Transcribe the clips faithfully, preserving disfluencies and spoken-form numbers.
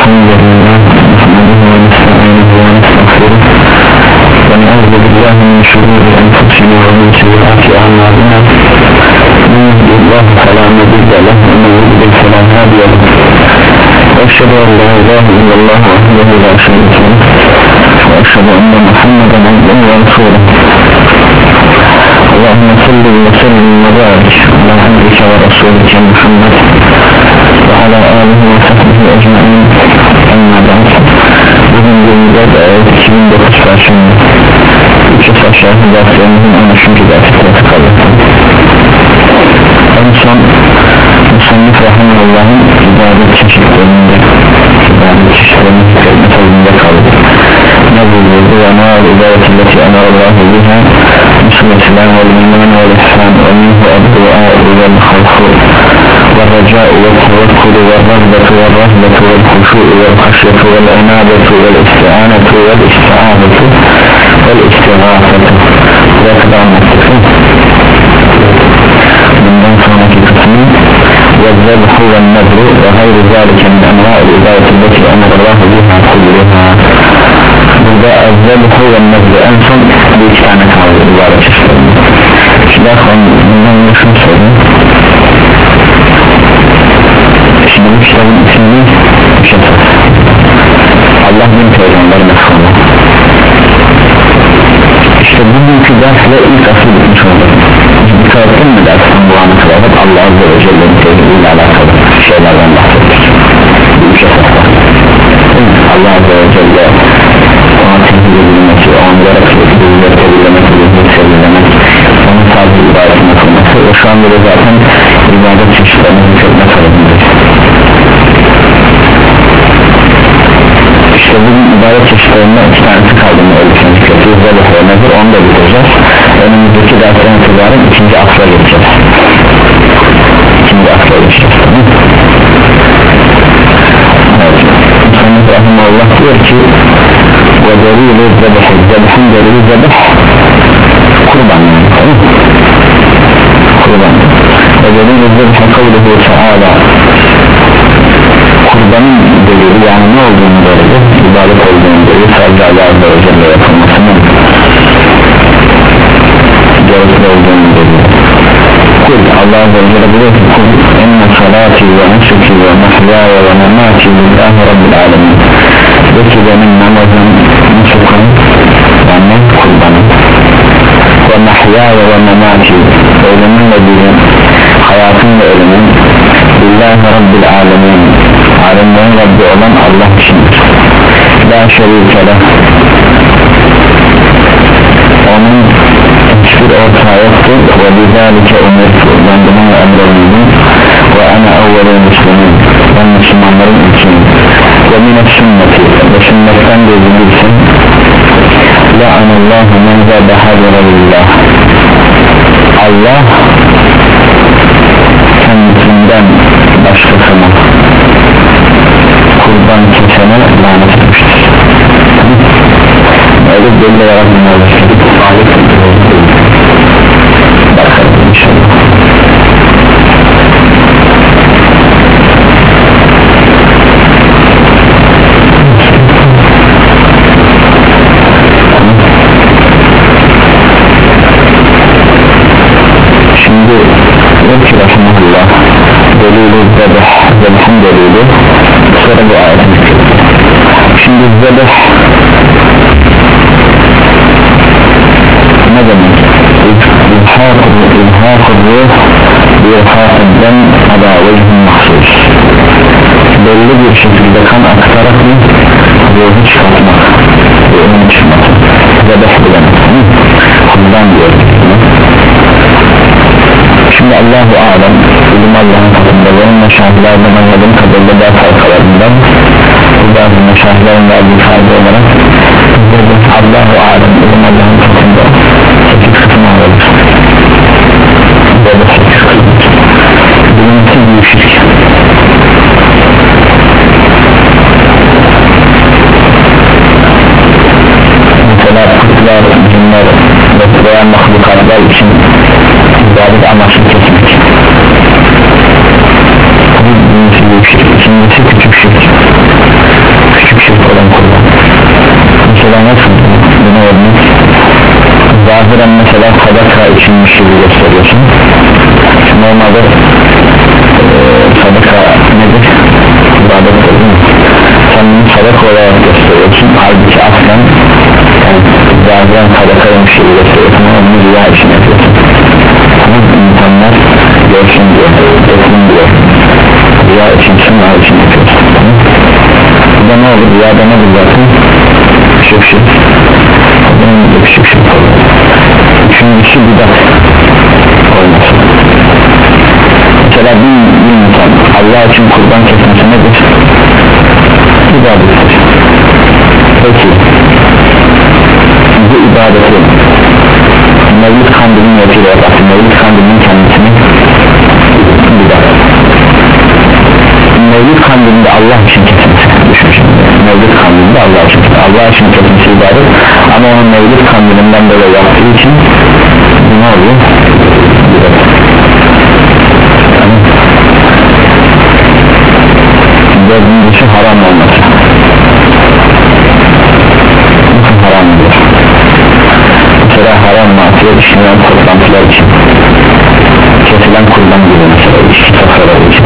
الحمد لله نحمده ونستعينه ونستغفره ونعوذ بالله من شرور أنفسنا ومن سيئات أعمالنا من يهده الله فلا مضل له ومن يضلل فلا هادي له وأشهد أن لا إله إلا الله وحده لا شريك له وأشهد أن محمدا عبده ورسوله اللهم صل وسلم وبارك على عبدك ورسولك محمد وعلى آله وصحبه أجمعين. أما بعد, bugün günümüzde iki bin dokuz Perşembe üç yüz aşağı derslerimizin on üçüncü dersine kaldık. En son Müsennif Rahimullah'ın ibadet çeşitlerinde ibadet çeşitlerinin metodunda kaldık. Ne buyurdu? Ve ma'al ibadetilleti emarallahu biha Müslüman vel iman vel ihsan ve minhu ad-du'a vel havfu ve raca'u ve tevekkülü ve rahbetu ve rahbetu ve huşu'u ve haşyetu ve enabetu ve isti'anetu ve isti'anetu ve istiğafetu. Buraya kadar anlattık. Bundan sonraki kısmı ve zebhu ve nebru ve hayru zâlike min envâ'il ibadetilleti emarallahu biha kulluha. Burada zebhu ve nebru en son bir iki tane kaldı ibadet çeşitlerinde. Şimdi bundan önce şunu söyleyeyim. Şimdi bu kitabın ismini Şefet Allah bin Peygamber mefhumu. İşte bugünkü dersle ilk asıl bitmiş oldu. Dikkat ettin mi dersten bu ana kadar hep Allah Azze ve Celle'nin tevhidiyle alakalı şeylerden bahsettik. Bu üç esas var. Allah Azze ve Celle ona tevhid edilmesi, onun yaratılışı bilgileri tebliğlemek, bilgileri sevilemek, onun tabi ibadetine kılması ve şu anda da zaten ibadet çeşitlerinin hükmetme tarafındayız. İşte bugün ibadet çeşitlerinden iki tanesi kaldığını ölçüne zikrediyoruz. Zebih ve nezir, onu da bitireceğiz. Önümüzdeki dersten itibaren ikinci asla geçeceğiz. İkinci asla geçeceğiz. Evet. Müslüman Rahimullah diyor ki ve delil-i zebih, zebih'in delili zebih kurban yani. Kurban. Ve delil-i zebih kavluhu teala, kurbanın delili yani ne olduğunu delili, ibadet olduğunu delili, sadece Allah Azze ve Celle yapılmasının gerekli olduğunu delili. Kul, Allah Azze ve Celle buyuruyor ki kul enne salati ve nusuki ve mahyaya ve memati lillahi rabbil alemin. De ki benim namazım, nusukum yani kurbanım ve mahyaya ve memati, ölümün ve dilim, hayatım ve ölümün lillahi rabbil alemin, alemlerin Rabbi olan Allah içindir. La şerikele, onun hiçbir ortağı yoktur. Ve bizalike umirtu, ben bununla emredildim. Ve ana evvelü müslümin, ben Müslümanların ilkiyim. Ve mine sünneti, ve sünnetten de bilirsin. La'anallahu men zebeha lillah, Allah kendisinden başkasına kurban kesene lanet etmiştir. Öyle belli olarak bunlardır. Bakalım inşallah. Şimdi diyor ki Rahimullah delil-i zebih, zebih'in delili, sonra bu ayetin zikri. Şimdi zebih ne demek? İlhâk-ı ruh bir-hâkıdden ala vechin mahsus, belli bir şekilde kan aktarak mı ruhu çıkartmak, ruhunu çıkartmak, zebih bilemek, kuldan diyor. Şimdi Allahu alem, ilim Allah'ın katında, benim meşahitlerden anladığım kadarıyla daha farkalarından bazı meşahitlerin verdiği fayda olarak Allahu alem, ilim Allah'ın katında sekiz kısmı alır. Böyle sekiz kısmı bilimsiz bir şirk. Mesela kutlar, cinler veya mahlukatlar için ibadet amaçlı kesmek. Bu birincisi büyük şirk, ikincisi küçük şirk. nasıl bunu örnek zahiren mesela sadaka içinmiş gibi gösteriyorsun. Normalde e, sadaka nedir? İbadettir değil mi? Sen bunu sadaka olarak gösteriyorsun, halbuki aslen yani zahiren sadakaymış gibi gösteriyorsun ama bunu rüya için yapıyorsun. Ama insanlar görsün diye, görsün diye rüya için, sınava için yapıyorsun. Bu da ne olur? Rüyada ne bulacaksın? Şık şık bunun gibi şık şık olur. Üçüncüsü bidat olması. Mesela bir, bir insan Allah için kurban kesmesi nedir? İbadettir. Peki bu ibadeti Mevlid Kandil'in yolculuğu yaparsın. Mevlid Kandil'in kendisini bidat. Mevlid Kandil'inde Allah için kesmesi düşün şimdi. Mevlid Kandil'inde Allah için Allah için kesmesi ibadet ama onun Mevlid Kandil'inden böyle yaptığı için ne oluyor? Bidat. Dördüncüsü haram olması. Nasıl haram olur? Mesela haram masiyet işlenen toplantılar için kesilen kurban gibi mesela içki sofraları için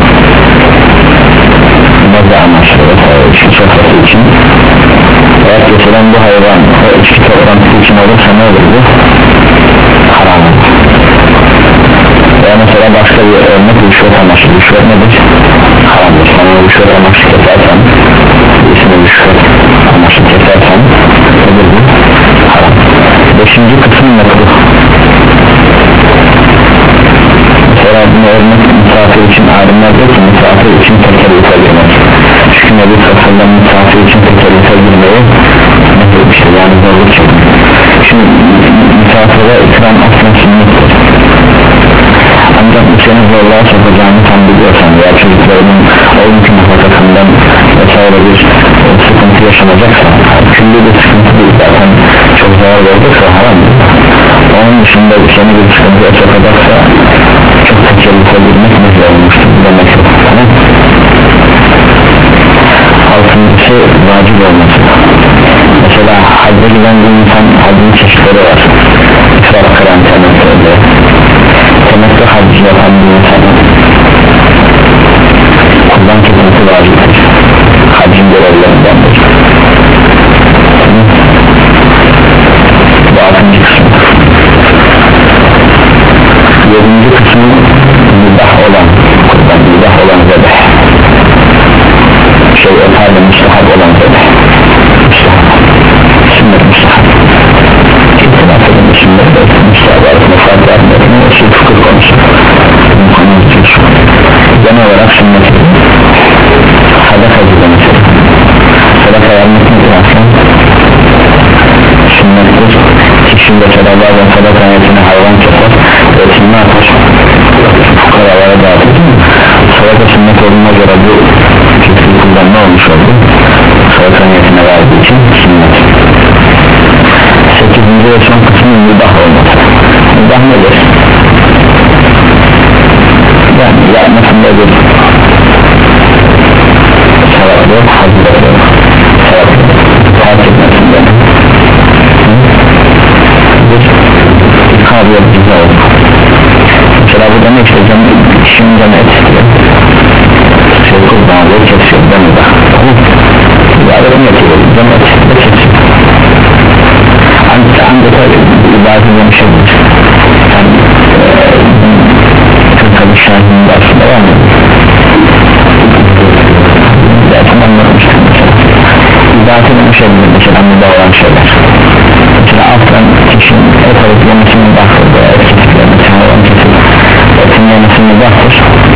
bazı amaçlı mesela içki sofrası için eğer kesilen bu hayvan o içki toplantısı için olursa ne olur bu? Haram olur. Veya mesela başka bir örnek rüşvet amaçlı. Rüşvet nedir? Haramdır. Sana rüşvet amaçlı kesersen birisine rüşvet amaçlı kesersen nedir bu? Haram. Beşinci kısım mekruh. Mesela bunu örnek misafir için alimler diyor ki misafir için tekerrüfe girmek. Çünkü Nebi Sallallahu misafir için tekerrüfe girmeyi nedir yani zorluk çekmek. Şimdi misafire ikram aslen sünnettir. Ancak bu seni zorluğa sokacağını tam biliyorsan veya çocuklarının o mümkün nafakasından vesaire bir e, sıkıntı yaşanacaksa külli bir sıkıntı değil zaten çok zarar verecekse haram değil. Onun dışında seni bir sıkıntıya sokacaksa çok tekerrüfe girmek nezle olmuştur demek yok. Tamam. Altıncısı vacip olması. Mesela hacca giden bir insan hacın çeşitleri var. İsraf kıran temettüde temettü hacı yapan bir insanın kurban kesmesi vaciptir. Hacın görevlerindendir. Bu altıncı kısım. Yedinci kısmı mübah olan kurban, mübah olan zebeh. Şey pardon müstahap olan zebeh. Müstahap. Sünnet müstahap. İhtilaf edin sünnet ve müstahap arasında fark vermediğini usul fıkıh konusu. Genel olarak sünnet sadaka gibi mesela. Sadaka vermek nedir aslında? Sünnettir. Kişinin de bazen sadaka niyetine hayvan keser ve etini ne yapar? Fukaralara dağıtır. Sadaka sünnet olduğuna göre bu kesin kullan ne olmuş oldu? Sadaka niyetine verdiği için sünnet. Sekizinci ve son kısmı mübah olması. Mübah nedir? Yani yapmasında bir sevap yok, hazırlık yok. Sevap yok, fark etmesinde bir kaviyet bize olur. Mesela burada ne işte canı, kişinin canı et istiyor. Şey kurban alıyor, kesiyor, canı da. İbadet mi yapıyor? Canı et istiyor, kesiyor. Ancak ancak ibadet bir şey değil. Yani tabi şahinin dersinde var mı? Zaten anlatmıştım mesela. İbadet eden şeyler mesela mübah olan şeyler. Mesela alttan kişinin et alıp yemesini mübahtır veya et kesikler mesela olan kesik etin yemesini mübahtır.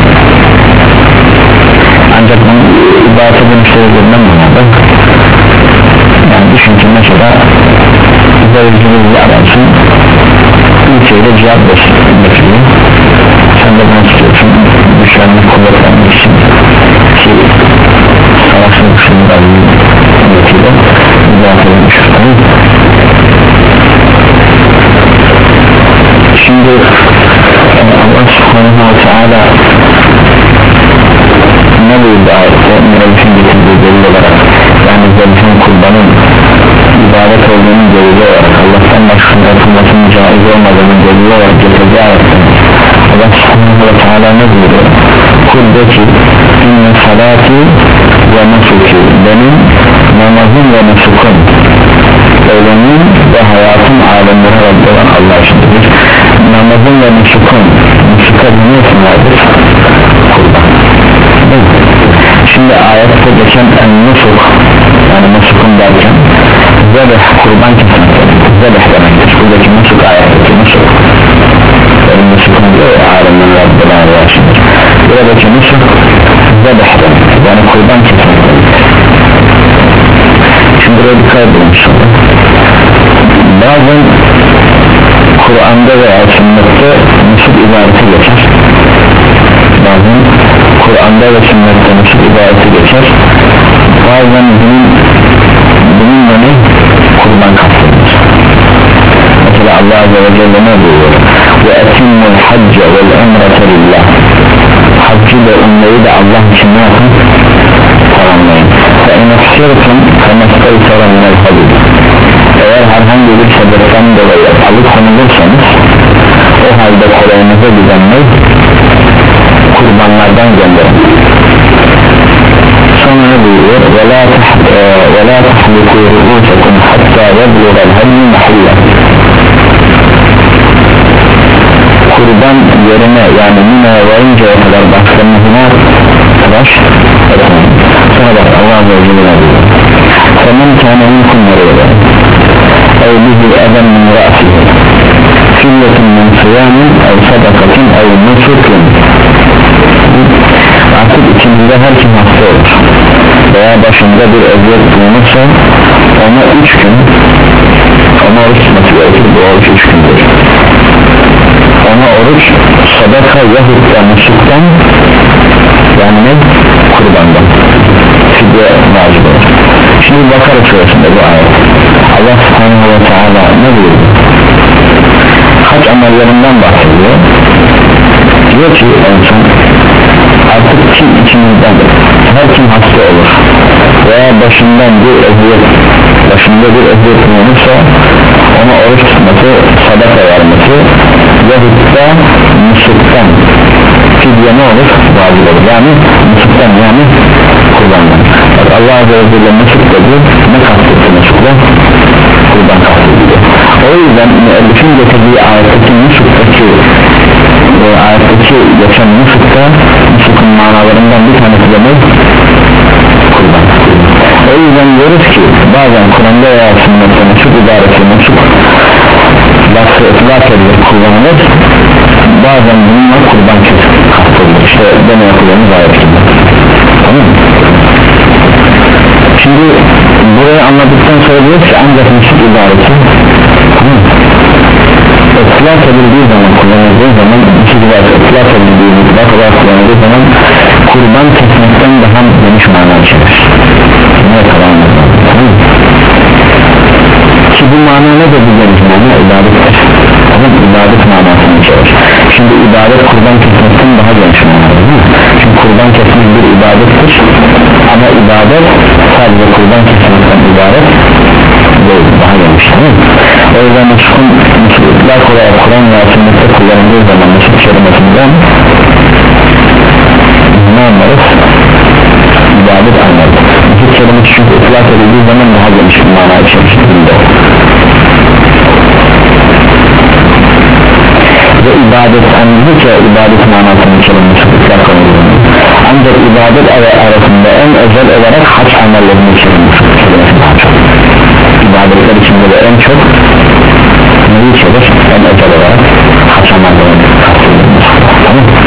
Ancak bunun ibadet eden şeylerden manada yani düşün ki mesela zevciliği ararsın bir şeyle cevap bekliyor. Sen de bunu tutuyorsun güçlenmek, kuvvetlenmek için ki savaşın kuşunda niyetiyle müdafaa edilmiştir. Şimdi Allah subhanahu wa ta'ala ne buyurdu ayette? Mevlüt'ün getirdiği delil olarak yani zevcinin kurbanın ibadet olduğunun delili olarak, Allah'tan başkasının yapılmasının caiz olmadığının delili olarak getirdiği ayette Allah subhanahu ve teala ne buyuruyor? Kul de ki inne salati ve nusuki, benim namazım ve nusukum, ölümüm ve hayatım alemleri Rabbi olan Allah içindir. Namazım ve nusukum, nusuka ne isimlerdir? Kurban. Şimdi ayette geçen en nusuk, yani nusukun derken zebeh, kurban kesinlikle zebeh demektir. Buradaki nusuk ayetteki nusuk, benim nusukum diyor ya, alemleri Rabbi olan Allah içindir. Buradaki nusuk zebeh demektir, yani kurban kesinlikle. Şimdi buraya dikkat edin. Bazen Kur'an'da veya sünnette nusuk ibareti geçer, bazen Kur'an'da ve sünnette nusuk ibareti geçer, bazen bunun bununla ne? Kurban kastedilir. Mesela Allah Azze ve Celle ne diyor? Ve etimmul hacce vel emrete lillah, haccı ve umreyi de Allah için ne yapın? Tamamlayın. Ve inafsirtum kemesteytara minel hadid, eğer herhangi bir sebepten dolayı alıkonulursanız o halde kolayınıza düzenleyin, kurbanlardan gönderin. Sonra ne buyuruyor? ve la tahliku ru'usakum hatta yebluğal hadyi mahillah, kurban yerine yani Mina'ya varıncaya kadar başlarınızına tıraş etmeyin. Sonra bak Allah Azze ve Celle diyor, فَمَنْ كَانَ مِنْكُمْ مَرِيضًا اَوْ بِهِ اَذًى مِنْ رَأْسِهِ فِيَّةٌ مِنْ صِيَامٍ اَوْ صَدَقَةٍ اَوْ نُسُكٍ, artık içimizde her kim hasta olur veya başında bir eziyet bulunursa ona üç gün ona oruç tutması gerekir. Bu oruç üç gündür. Ona oruç, sadaka yahut da nusuktan, yani ne? Kurbandan fidye vacip olur. Şimdi Bakara suresinde bu ayet Allah subhanahu ve teala ne diyor? Hac amellerinden bahsediyor. Diyor ki insan artık kim içimizden her kim hasta olur veya başından bir eziyet başında bir eziyet bulunursa ona oruç tutması, sadaka vermesi yahut da nusuktan fidye ne olur? Vacip olur. Yani nusuktan, yani kurbandan. Bak Allah Azze ve Celle nusuk dedi, ne kastetti nusukla? Kurban kastettiği. O yüzden müellifin getirdiği ayetteki nusuktaki e, ayetteki geçen nusukta nusukun manalarından bir tanesi de ne? Kurban. O yüzden diyoruz ki bazen Kur'an'da veya sünnette nusuk ibaresi nusuk lafı etlak edilir, kullanılır, bazen bununla kurban kastedilir. İşte deme yapılarımız ayetinde. Tamam mı? Şimdi burayı anladıktan sonra diyoruz ki ancak nusuk ibaresi, tamam mı? Etlak edildiği zaman, kullanıldığı zaman, nusuk ibaresi etlak edildiği mutlak olarak kullanıldığı zaman kurban kesmekten daha geniş mana içerir. Ne kalan mı? Tamam mı? Ki bu mana ne de bu geniş mana? İbadettir. Tamam, ibadet manasını içerir. Şimdi ibadet kurban kesmekten daha geniş mana, değil mi? Çünkü kurban kesmek bir ibadettir ama ibadet sadece kurban kesmekten ibaret değil, daha geniş, değil mi? O yüzden nusukun nusuklar olarak Kur'an ve sünnette kullanıldığı zaman nusuk kelimesinden ne anlarız? İbadet anlarız. Nusuk kelimesi çünkü itlak edildiği zaman daha geniş bir mana içerisinde. Ve ibadet anlayınca ibadet manasının kelimesi itlak edildiği. Ancak ibadet arasında en özel olarak hac amellerinin kelimesi daha çok. İbadetler içinde de en çok neyi içerir? En özel olarak hac amellerinin kastedilmesi. Tamam mı?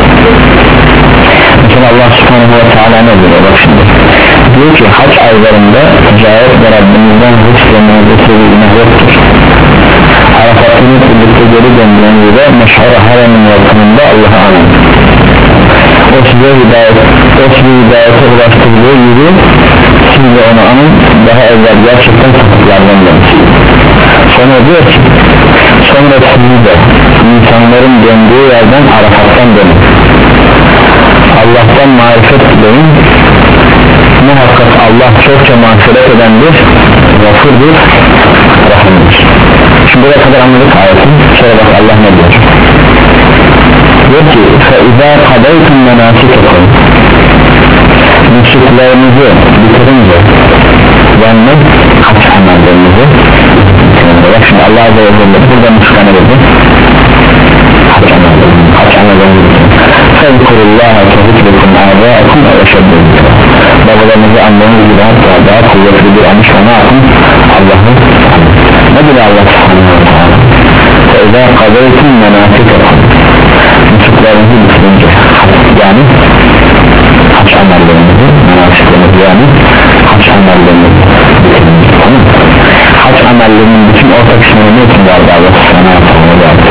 Mesela Allah subhanahu ve teala ne diyor? Bak şimdi diyor ki hac aylarında ticaret ve Rabbimizden rızk ve mevzusu ve günah yoktur. Arafat'ın birlikte geri döndüğün gibi meşhur haremin yakınında Allah'a anın. O size hidayet, o size hidayete ulaştırdığı gibi siz de onu anın, daha evvel gerçekten sapıklardan demiş. Sonra diyor ki sonra sizi de insanların döndüğü yerden Arafat'tan dönün, Allah'tan marifet dileyin, muhakkak Allah çokça mağfiret edendir, gafurdur, rahimdir. Şimdi buraya kadar anladık ayetin. Sonra bak Allah ne diyor? Diyor ki فَاِذَا قَدَيْتُمْ مَنَاسِكَكُمْ nusuklarınızı bitirince yani haç amellerinizi bitirince bak şimdi Allah Azze ve Celle burada nusuka ne dedi? Haç amellerinizi haç amellerinizi bitirince فَذْكُرُllâهَ كَذِكْرِكُمْ آبَاءَكُمْ اَوَشَدُّ babalarınızı anneniz gibi hatta daha kuvvetli bir anış ona akın Allah'ı ne dedi Allah subhanahu wa ta'ala فَاِذَا قَدَيْتُمْ مَنَاسِكَكُمْ nusuklarınızı bitirince yani haç amellerinizi menasiklerinizi yani haç amellerinizi bitirince tamam. Haç amellerinin bütün orta kısmını ne için vardı Allah subhanahu wa ta'ala yaptı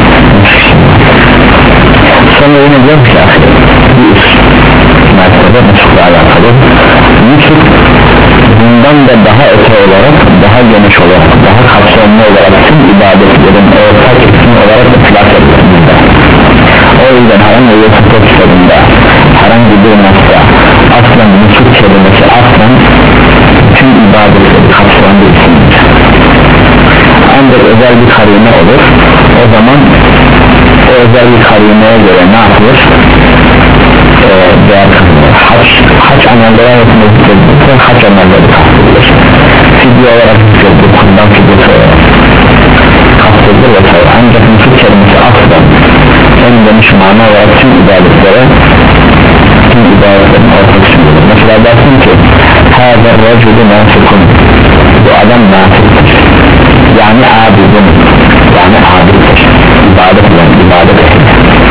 sonra yine diyor ki bir üst mertebe nusukla alakalı nusuk bundan da daha öte olarak daha geniş olarak daha kapsamlı olarak tüm ibadetlerin orta kısmı olarak ıtlak edilir. O yüzden herhangi bir fıkıh kitabında herhangi bir nokta aslen nusuk kelimesi aslen tüm ibadetleri kapsayan isimdir. Ancak özel bir karine olur o zaman o özel bir karineye göre ne yapılır? Ee, değer kazanır. Haç, haç amelleri arasında zikredilirse haç amelleri kastedilir. Fidye olarak zikredilir, kurban fidyesi olarak kastedilir vesaire. Ancak nusuk kelimesi aslen en geniş mana olarak tüm ibadetlere tüm ibadetlerin ortak içindedir. Mesela dersin ki hâzâ racülü nâfikun bu adam nâfiktir yani abidin yani abiddir ibadet yani ibadet ehli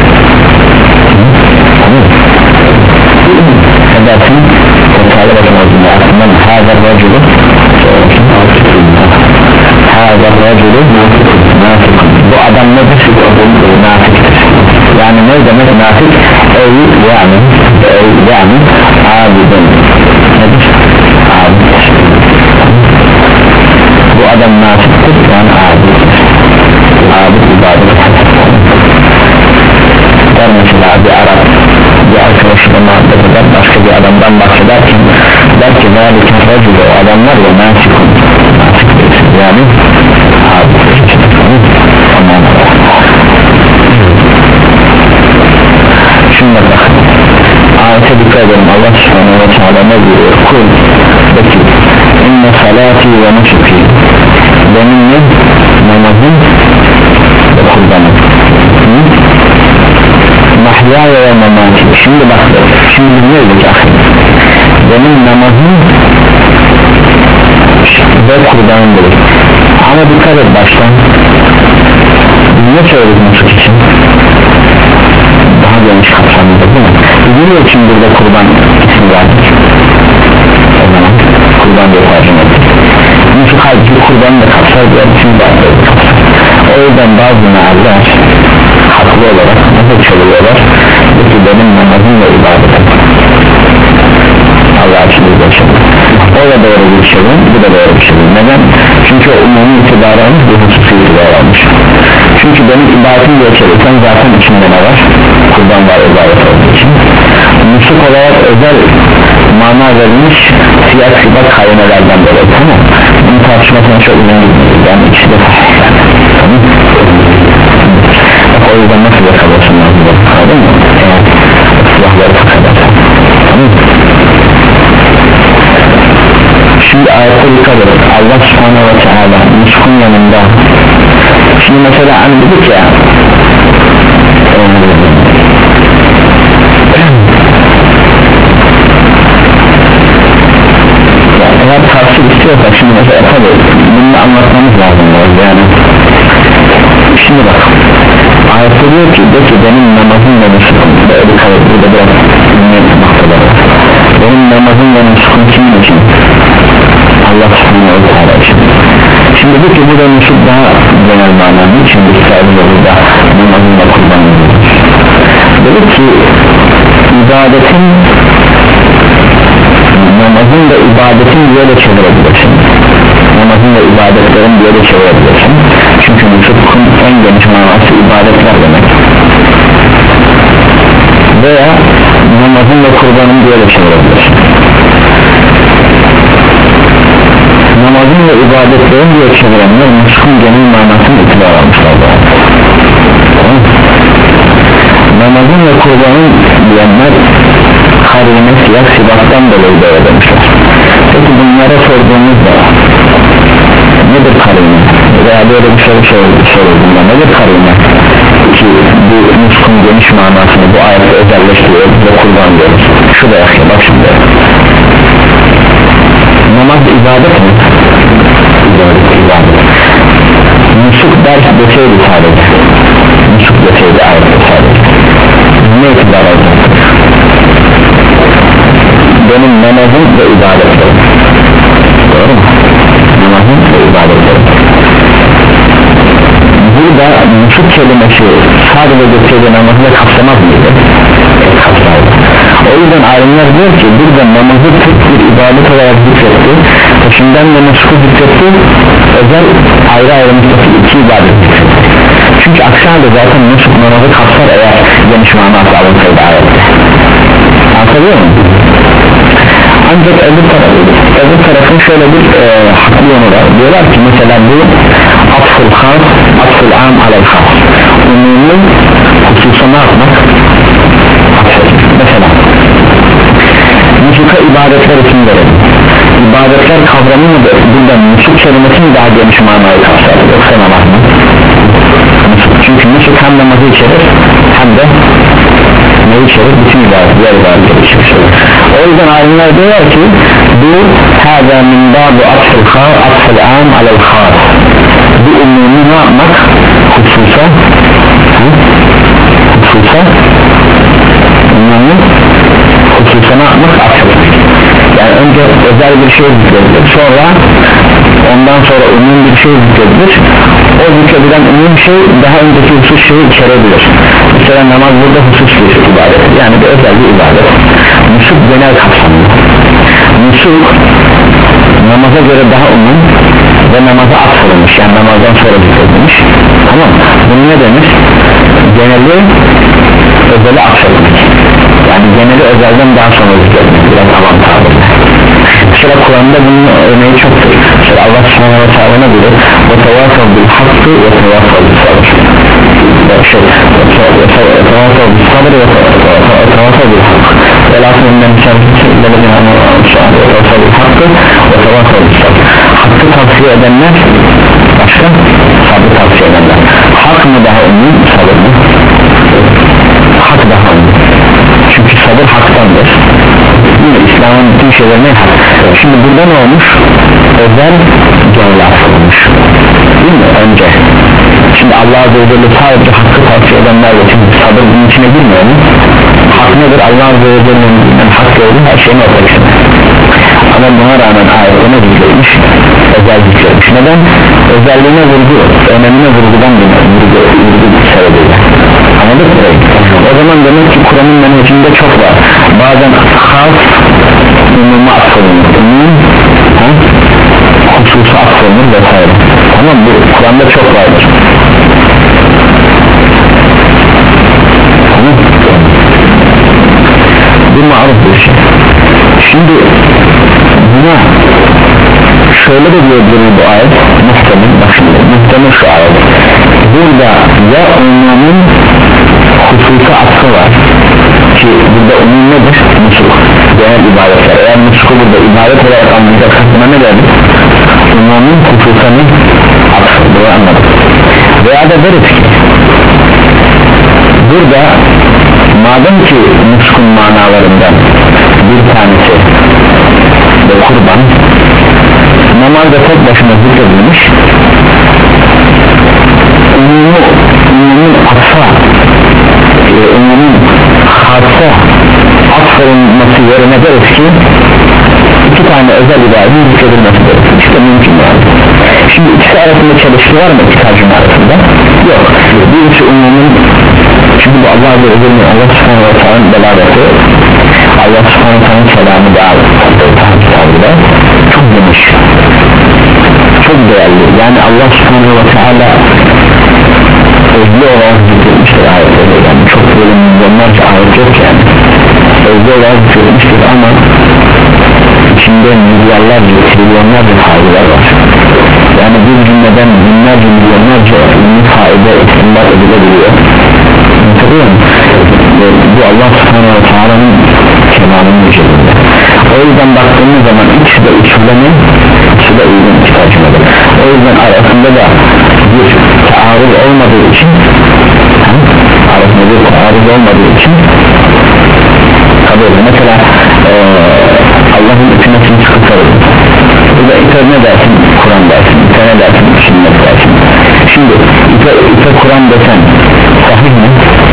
ne dersin tekrar bakın aslında hâzâ racülü hâzâ racülü nâfikun bu adam nedir? Nâfiktir yani ne demek nafik? Ey yani ey yani abidin nedir? Abiddir bu adam nafiktir yani abiddir abid ibadet der mesela bir Arap bir arkadaşıyla muhabbet eder başka bir adamdan bahsederken der ki zâliken racülü o adamlar ya nafikun nafiktir yani abiddir tamam. Şimdi bak ayete dikkat edelim Allah subhanahu wa ta'ala ne diyor kul peki inne salati ve nusuki benim ne namazım ve kurbanım mahyaya ve mamati şimdi bak şimdi ne olacak benim namazım ve kurbanım dedik ama dikkat et baştan ne söyledik nusuk için daha geniş kapsamlıdır değil mi? Biliyor için burada kurban ismi vardır o zaman kurban diye tercih edilir nusuk halbuki kurbanı da kapsar diye bütün ibadetleri kapsar o yüzden bazı mealler haklı olarak nasıl çalıyorlar peki benim namazım ve ibadetim Allah için bir şey o da doğru bir şey bu da doğru bir şey neden? Çünkü o umumi itibarı almış bu hususi itibarı almış çünkü benim ibadetim diye çevirsen zaten içinde ne var? Kurban var ibadet olduğu için nusuk olarak özel mana verilmiş siyah sıfat kaynelerden dolayı tamam bunun tartışmasına çok uzun gitmeliyiz yani ikisi de tamam bak o yüzden nasıl yakalasın anladın mı? Evet silahları takadarsın tamam şimdi ayette dikkat edin Allah subhanahu wa ta'ala nusukun yanında şimdi mesela hani dedik ya eğer tavsiye istiyorsak şimdi mesela tabi bunu anlatmamız lazım yani şimdi bak ayette diyor ki de ki benim namazım ve nusukum böyle kalır burada biraz ümmet noktaları benim namazım ve nusukum kimin için Allah subhanahu wa ta'ala için şimdi bu ki bu da nusuk daha genel mananın için bir sahibi burada namazın ve kurbanın dedik ki ibadetin namazın ve ibadetin böyle çevirebilirsin namazın ve ibadetlerin böyle çevirebilirsin çünkü nusukun en geniş manası ibadetler demek veya namazın ve kurbanın böyle çevirebilirsin namazın namazın ve ibadetlerin diye çevirenler nuskun genel manasını itibar almışlar. Namazın ve kurbanın diyenler karine siyah sibattan dolayı böyle demişler. Peki bunlara sorduğumuzda nedir karine veya böyle bir soru sorulduğunda nedir karine ki bu nuskun geniş manasını bu ayette özelleştiriyor ve kurban diyoruz. Şu da yakıyor bak şimdi. Namaz ibadet mi? İbadet, ibadet. Nusuk ders deseydi sadece. Nusuk deseydi ayette sadece. Ne itibar alacaktır? Benim namazım ve ibadetlerim. Doğru mu? Namazım ve ibadetlerim. Burada nusuk kelimesi sadece deseydi namazı kapsamaz mıydı? Kapsamaz. O yüzden alimler diyor ki burada namazı tek bir ibadet olarak zikretti, peşinden de nusuku zikretti, özel ayrı ayrı mutlaka iki ibadet zikretti. Çünkü aksi halde zaten nusuk namazı kapsar eğer geniş manası alınsaydı ayette. Anlatabiliyor muyum? Ancak öbür tarafı, öbür tarafın şöyle bir e, haklı yönü var. Diyorlar ki mesela bu atful khas, atful am alel khas. Umumun hususa ne yapmak? Mesela nusuka ibadetler için verelim. İbadetler kavramı mı burada nusuk kelimesini daha geniş manayı kapsar yoksa namaz mı? Çünkü nusuk hem namazı içerir hem de ne içerir? Bütün ibadet, diğer ibadetler içerir. O yüzden alimler diyorlar ki bu hâzâ min bâbu atfıl khâ atfıl âm alel khâs. Bu umumi ne yapmak? Hususa hususa umumi hususa ne yapmak? Atfıl. Yani önce özel bir şey zikredilir, sonra ondan sonra umum bir şey zikredilir. O zikredilen umum şey daha önceki husus şeyi içerebilir. Mesela namaz burada husus bir ibadet, yani bir özel bir ibadet. Nusuk genel kapsamlı. Nusuk namaza göre daha umum ve namaza atfırılmış, yani namazdan sonra zikredilmiş. Tamam, bunu ne denir? Geneli özeli atfırılmış. Yani geneli özelden daha sonra zikredilmiş. Biraz avam tabirle. Mesela Kur'an'da bunun örneği çoktur. Mesela Allah subhanahu wa ta'ala ne diyor? Ve tevasav bil hakkı ve tevasav bil sabır. Şey, tevasav bil sabır ve tevasav bil hakkı. Ve lafı önden içerisinde ilerlerin anlamı ve tevasav bil hakkı ve tevasav bil sabır. Hakkı tavsiye edenler başka, sabrı tavsiye edenler. Hak mı daha umum, sabır mı? Hak daha umum. Çünkü sabır haktandır. İslam'ın bütün şeylerine hak. Şimdi burada ne olmuş? Özel genel olmuş. Değil mi? Önce. Şimdi Allah Azze ve Celle sadece hakkı tavsiye edenler ve çünkü sabır bunun içine girmiyor mu? Hak nedir? Allah Azze ve Celle'nin hak gördüğü her şeyin ortasında. Ama buna rağmen ayette ne zikretmiş? Özel zikretmiş. Neden? Özelliğine vurgu, önemine vurgudan vurgu, vurgu sebebiyle. Anladık mı? O zaman demek ki Kur'an'ın menhecinde çok var. Bazen has umuma atfırılır, umum hususa atfırılır vesaire. Tamam, bu Kur'an'da çok vardır. Tamam. Bu maruf bir şey. Şimdi buna şöyle de diyebiliriz bu ayet muhtemel, bak şimdi muhtemel şu ayet. Burada ya umumun hususa atfı var ki burada umum nedir? Nusuk, genel ibadetler. Eğer nusuku burada ibadet olarak anlayacak hakkında ne derdik? Umumun hususa ne? Atfı, bunu anladık. Veya da deriz ki burada madem ki nusukun manalarından bir tanesi ve kurban namazda tek başına zikredilmiş, umumu, umumun atfa e, umumun harsa atfırılması yerine deriz ki iki tane özel ibadetin zikredilmesi deriz. İşte mümkün yani. Şimdi ikisi arasında çelişki var mı iki tercüme arasında? Yok. Birisi umumun, çünkü bu Allah Azze ve Celle Allah subhanahu wa ta'ala belaleti, Allah subhanahu wa ta'ala selamı da çok geniş, çok değerli. Yani Allah subhanahu wa ta'ala özlü olarak zikretmiştir ayetleri. Yani çok böyle milyonlarca ayet yok yani. Özlü olarak zikretmiştir ama içinde milyarlarca, trilyonlarca faydalar var. yani bir cümleden binlerce milyonlarca ilmi faide istinbat edilebiliyor. Anlatabiliyor muyum? Bu Allah subhanahu ve teala'nın kemalının üzerinde. O yüzden baktığımız zaman ikisi de usulene, ikisi de uygun tercümedir. O yüzden arasında da bir taarruz olmadığı için arasında bir taarruz olmadığı için tabi mesela ee, Allah'ın hükümetini çıkarır. Burada ite ne dersin? Kur'an dersin. İte ne dersin? Sünnet dersin. Şimdi ite, ite Kur'an desen sahih mi?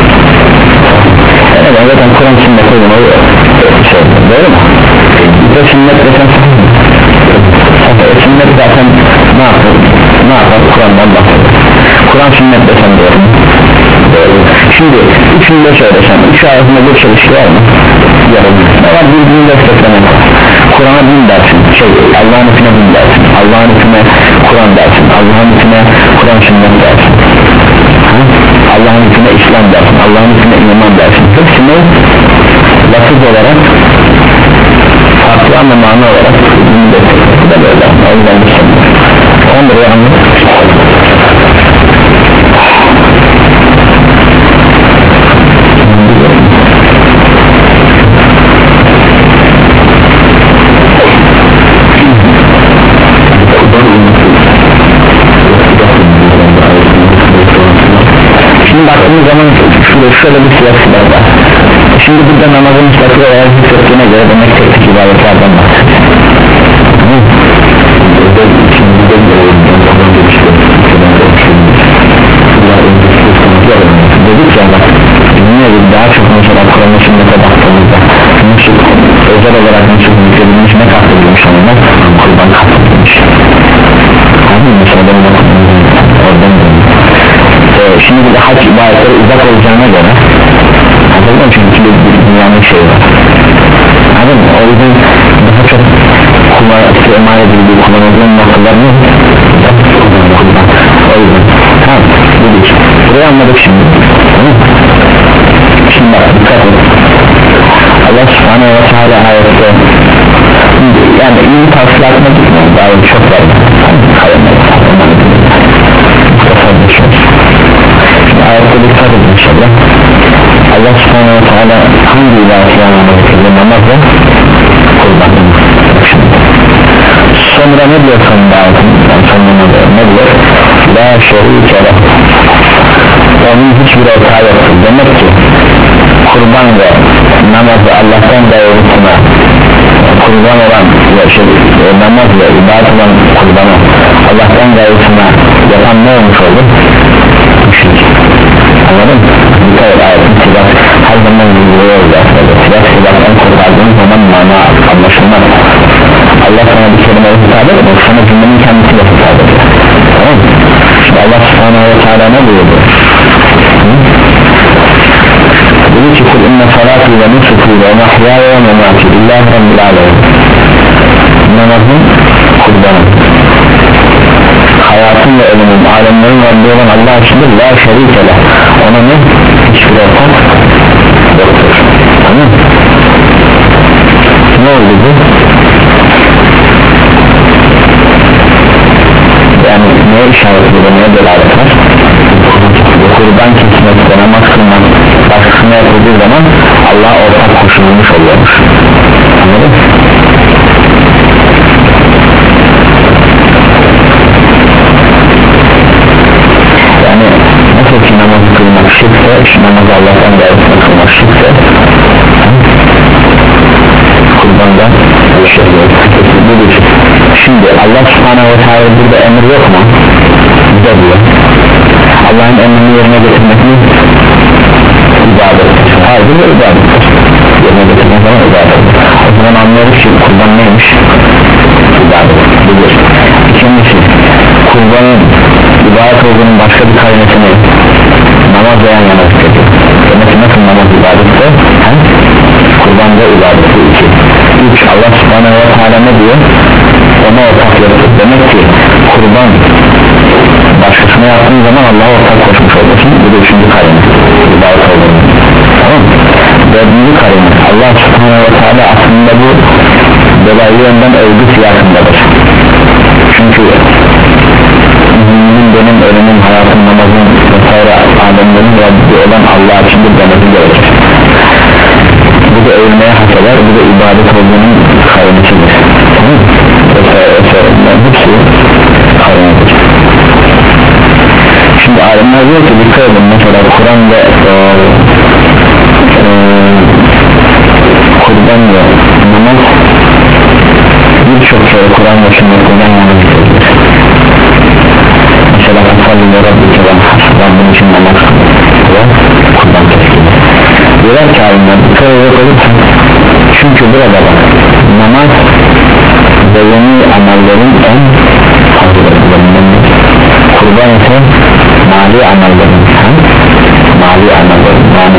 Evet, zaten Kur'an sünnete uyumayı şey, doğru mu? İte sünnet desen sahih mi? Sahih. Sünnet zaten ne yapar? Ne yapar? Kur'an'dan bahseder. Kur'an sünnet desen doğru mu? Doğru. Şimdi üçünü de söylesem, üç arasında bir çelişki var mı? Yarım. Ne var? Birbirini desteklemek var. Kur'an'a din dersin, şey Allah'ın hükmüne din dersin, Allah'ın hükmüne Kur'an dersin, Allah'ın hükmüne Kur'an sünnet dersin, Allah'ın hükmüne İslam dersin, Allah'ın hükmüne iman dersin. Hepsini lafız olarak farklı ama mana olarak din desteklemek. Bu da böyle. O yüzden bir şey. Tamam buraya anlat. Şimdi baktığımız zaman şurada şöyle bir siyasi var. Şimdi burada namazın müstakil olarak hissettiğine göre demek teknik ibadetlerden bahsediyor. Dedik ya bak niye daha çok mesela Kur'an'ın sünnete baktığımızda Nusuk özel olarak Nusuk yükledilmiş ne kastedilmiş onunla? Kurban kastedilmiş. Abi mesela benim oradan dönüyor. Ee, şimdi bir de hac ibadetleri uzak olacağına göre anladın mı? Çünkü bir dünyanın şeyi var. Anladın mı? O yüzden daha çok kullanıcı emanet edildiği kullanıcının noktalar ne? O yüzden tamam dedik. Burayı anladık şimdi. Tamam. Şimdi bak dikkat edin. Allah subhanahu ve teala ayette yani iyi tavsiyelatına gitmiyor. Daha çok var. Kalemler ayette dikkat edin inşallah. Allah subhanahu ve teala hangi ilahiyatı anlamaktadır? Namaz ve kurban. Sonra ne diyor sonunda ayetinde? Ne diyor? La şerike leh. Onun hiçbir ortağı yoktur. Demek ki kurban ve namazı Allah'tan gayrısına kurban olan şey, namaz ve ibadet olan kurbanı Allah'tan gayrısına yapan ne olmuş olur? Müşrik. Anladın mı? Dikkat et ayetin silah her zaman vurguluyoruz aslında. Silah silahtan kurtardığın zaman mana anlaşılmaz. Allah sana bir kelimeyi hitap etmiyor, sana cümlenin kendisiyle hitap ediyor. Tamam mı? Şimdi Allah subhanahu ve teala ne buyurdu? Dedi ki kul inne salati ve nusuki ve mahyaya ve memati lillahi rabbil alemin. Namazın kurbanı, hayatın ve ölümün, alemlerin Rabbi olan Allah içindir. La şerike leh. Ona ne? Hiçbir ortak yoktur. Tamam mı? Ne oldu bu? Yani neye işaret ediyor, neye delalet var? Kurban kesmekte, namaz kılmak başkasına yapıldığı zaman Allah'a ortak koşulmuş oluyormuş. Anladın mı? Yani nasıl ki namazı kılmak şirkse, şu namazı Allah'tan gayrısına kılmak şirkse kurbandan budur. Şimdi Allah subhanahu ve teala burada emir yok mu? Bize diyor. Allah'ın emrini yerine getirmek mi? İbadettir. Hayır bu ibadettir. Yerine getirmek zaman ibadettir. O zaman anlıyoruz ki kurban neymiş? İbadettir. Budur. İkincisi kurbanın ibadet olduğunun başka bir kaynesi ne? Namaz veya yana zikrediyor. Demek ki nasıl namaz ibadetse hem kurbanda ibadeti iki. Üç Allah subhanahu ve teala ne diyor? Ona ortak yoktur. Demek ki kurban başkasına yaptığın zaman Allah'a ortak koşmuş olursun. Bu da üçüncü karine ibadet olduğunu. Tamam mı? Dördüncü karine Allah subhanahu ve teala aslında bu dolaylı yönden övgü siyasındadır. Çünkü benim ölümüm, hayatım, namazım vesaire alemlerin Rabbi olan Allah içindir demesi gerekir. Bu da övülmeye hak eder, bu da ibadet olduğunun kaynağıdır. Hepsi kaynağıdır. Şimdi alimler diyor ki dikkat edin, mesela Kur'an ve e, e, kurban ve namaz birçok kere Kur'an ve sünnetten yana gidiyor. Mesela Kusalli ve Rabbi Kelam Rabbim için namaz ve kurban kesildi. Diyorlar ki alimler dikkat edin, çünkü burada bak, namaz ve yeni amellerin en fazlalarından, kurban ise mali amellerin en mali amellerin, yani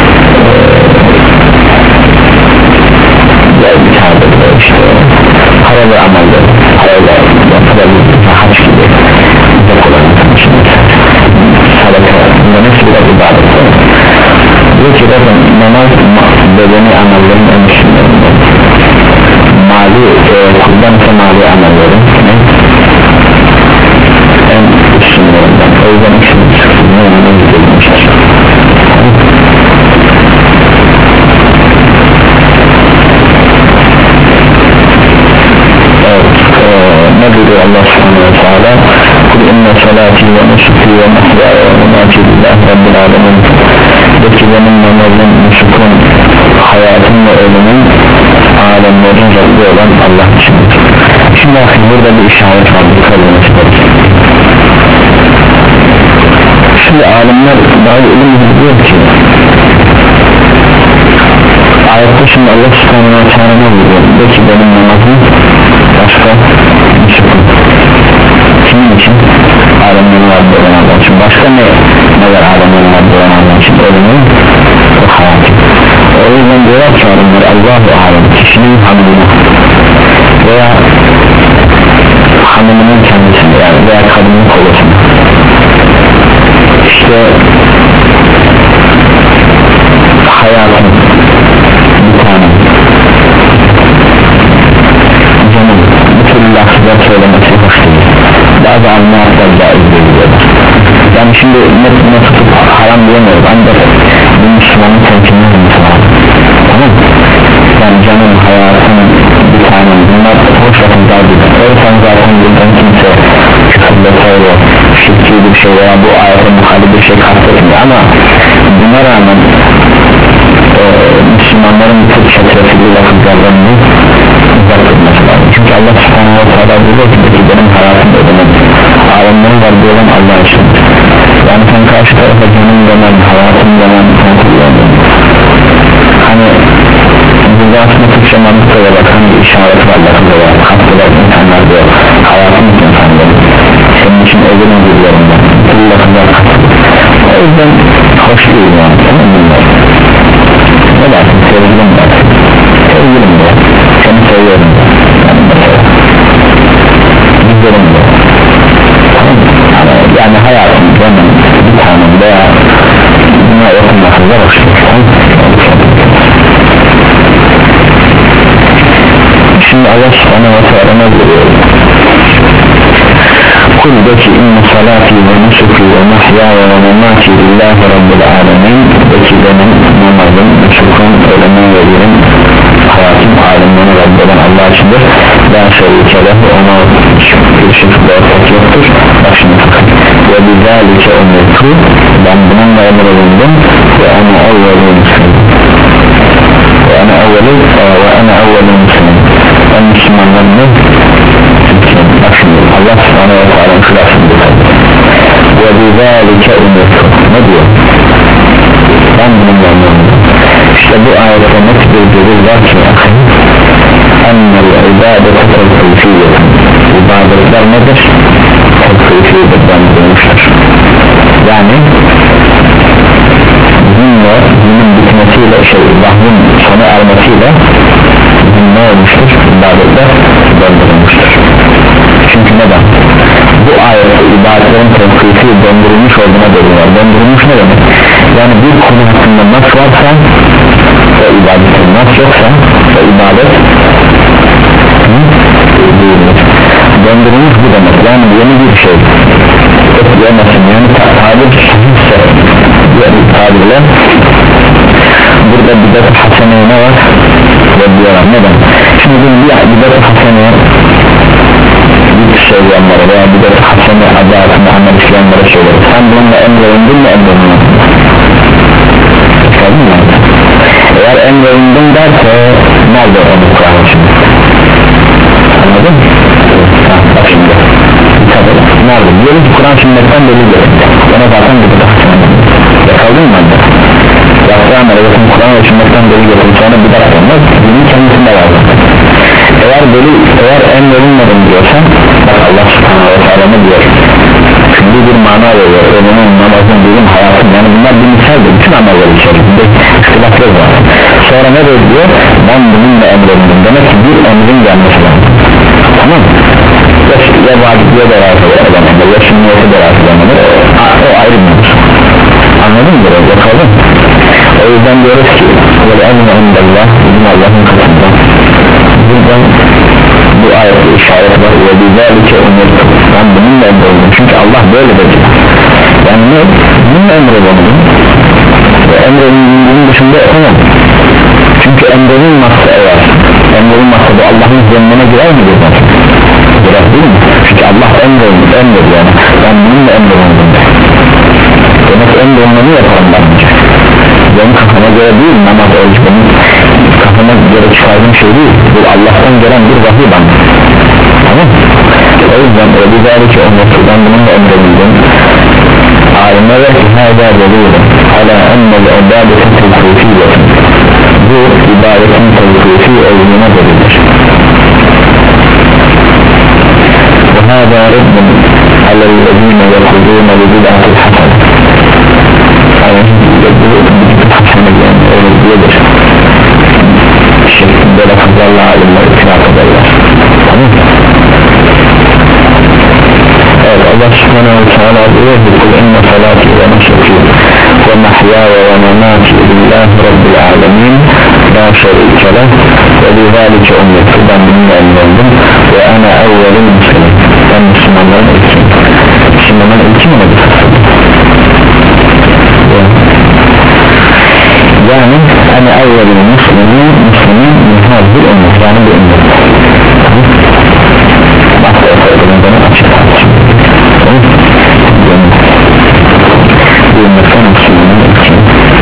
eee bir tane de işte paralı ameller, paralı yapılabilir, haç gibi de kullanılır, sadaka, bunların hepsi biraz ibadet. Diyor ki zaten namaz bedeni amellerin en üstünlerinden, mali e, kurban ise mali amellerin en üstünlerinden. O yüzden üstünlerinden gidebilmiştir. Evet, e, ne diyor Allah subhanahu ve teala? Kul inne salati ve nusuki ve mahyaya ve mamati lillahi rabbil alemin. De ki benim namazım, nusukum, hayatım ve ölümüm alemlerin Rabbi olan Allah içindir. Şimdi bakın burada bir işaret var, bir kalınmış. Şimdi alimler bazı ilim diyor ki ayette şimdi Allah subhanahu ve teala ne diyor? De ki benim namazım başka nusukum. Kimin için? Alemlerin Rabbi olan Allah için. Başka ne? Ne var alemlerin Rabbi olan Allah için? Ölümün ve hayatı. O yüzden diyorlar ki alimler Allah-u alem kişinin hanımına veya hanımının kendisine yani veya kadının kolosuna işte hayatın bir tane canım bu türlü lafızlar söylemesi hoş değil. Bazı anlayışlar da izlediyorlar. Yani şimdi net ne tutup haram diyemiyoruz ancak bir Müslümanın temkinli olması lazım. Tamam mı? Yani canım, hayatım, bir tanem bunlar hoş lafızlar değil. Oysan zaten buradan kimse küfürle söylüyor, şirkli bir şey veya bu ayete muhalif bir şey kastetmiyor ama buna rağmen e, Müslümanların bu tür çetrefilli lafızlarını uzak tutması lazım. Çünkü Allah subhanahu wa ta'ala diyor ki benim hayatım ödemem, alemlerin var diyorum Allah için. Yani sen karşı tarafa canım demem, hayatım demem, sen kullanmam. Hani burada aslında Türkçe mantıkla da bakan bir işaret var lafızda var. Hastalar insanlar diyor, hayatım için sanırım, senin için ölürüm diyorum ben. Bu lafızlar katılır. O yüzden hoş değil yani, tamam mı? Ne dersin, sevgilim dersin, sevgilim diyor, seni seviyorum diyor. Yani mesela, güzelim diyor. Yani, yani hayatım, canım, bir tanem veya buna yakın lafızlar hoş değil. Şimdi Allah subhanahu wa ta'ala ne diyor? Kul de ki inne salati ve nusuki ve mahyaya ve mamati lillahi rabbil alemin. De ki benim namazım, nusukum, ölümüm ve yerim, hayatım alemlerin Rabbi olan Allah içindir. La şerike lehu, ona bir şekilde ortak yoktur. Bak şimdi bakın. Ve bizalike umirtu, ben bununla emredildim ve ana evveli muslim. Ve ana evveli ve ana evveli muslim. En Müslümanların bak şimdi Allah subhanahu wa ta'ala şurasını ve bizalike umirtu, ne diyor? Ben bununla emredildim. İşte bu ayette net bir delil var ki ennel ibadete tevkifiyyetin, ibadetler nedir? Tevkifiyyetten dönmüştür. Yani dinle, dinin bitmesiyle şey, vahyin sona ermesiyle din ne olmuştur? İbadetler döndürülmüştür. Çünkü neden? Bu ayette ibadetlerin tevkifi döndürülmüş olduğuna deliller. Döndürülmüş ne demek? Yani bir konu hakkında nasıl varsa o ibadetin nasıl yoksa o ibadet değildir. Döndürülmüş bu demek, yani yeni bir şey, o yemesin yani tabir sahihse yani tabirle burada bidat-ı haseneye ne var ve diyorlar neden şimdi bir bidat-ı haseneye bir söyleyenlere veya bidat-ı haseneye adı altında amel işleyenlere söyler sen bununla emrolundun mu emrolundun eğer emrolundun derse nerede onu Kur'an için anladın mı? Bak şimdi nerede? Diyelim ki Kur'an sünnetten delil verildi ona zaten bidat-ı haseneye yakaldın mı anne? yaptığı ameliyatın Kur'an ve sünnetten delil verildi sonra bidat olmaz dinin kendisinde var eğer delil eğer emrolunmadın diyorsan bak Allah subhanahu ve teala ne diyor şimdi bir mana veriyor ölümün namazın bilim hayatın yani bunlar bir misaldir bütün ameller içerisinde ihtilaflar var sonra ne diyor ben bununla emrolundum demek ki bir emrin gelmesi lazım tamam mı? ya, ya vacibiyye de razı edemedi ya sünniyete de razı edemedi o ayrı bir anladın mı biraz yakalım o yüzden diyoruz ki böyle emre indallah bizim Allah'ın katında buradan bu ayette işaret var ve bizalike umirtu ben bununla emrolundum çünkü Allah böyle dedi yani ne? bununla emrolundum ve emrolunduğunun dışında yapamam çünkü emrolunmazsa eğer emrolunmazsa bu Allah'ın zemmine girer mi girer? girer değil mi? çünkü Allah emrolundu emrolundu yani ben bununla emrolundum demek emrolunduğunu yaparım bence benim kafama göre değil namaz oruç benim kafama göre çıkardığım şey değil bu Allah'tan gelen bir vahiy bana tamam o yüzden özellikle olması ben bununla emredildim alime ve hâzâ delîlim alâ ennel ibâdetin tevkûfîyetin bu ibadetin tevkûfî olduğuna delildir ve hâzâ reddin alellezîne yekudûne ve bid'atil hasen yani bu hasenel yani öyle diyedir şeklinde lafızlarla alimler itirak ederler tamam mı? evet Allah subhanahu wa ta'ala diyor kul inne salati ve nusuki ve mahyaya ve memati lillahi rabbil alemin la şerike leh ve bizalike ummetu ben bununla emrolundum ve ana evvelin muslimin ben Müslümanların ilkiyim Müslümanların ilki mi nedir? yani ana evvelin muslimin muslimin muhazir ummet yani bu ummet başka efendim açık bu ümmetten muslimin ilki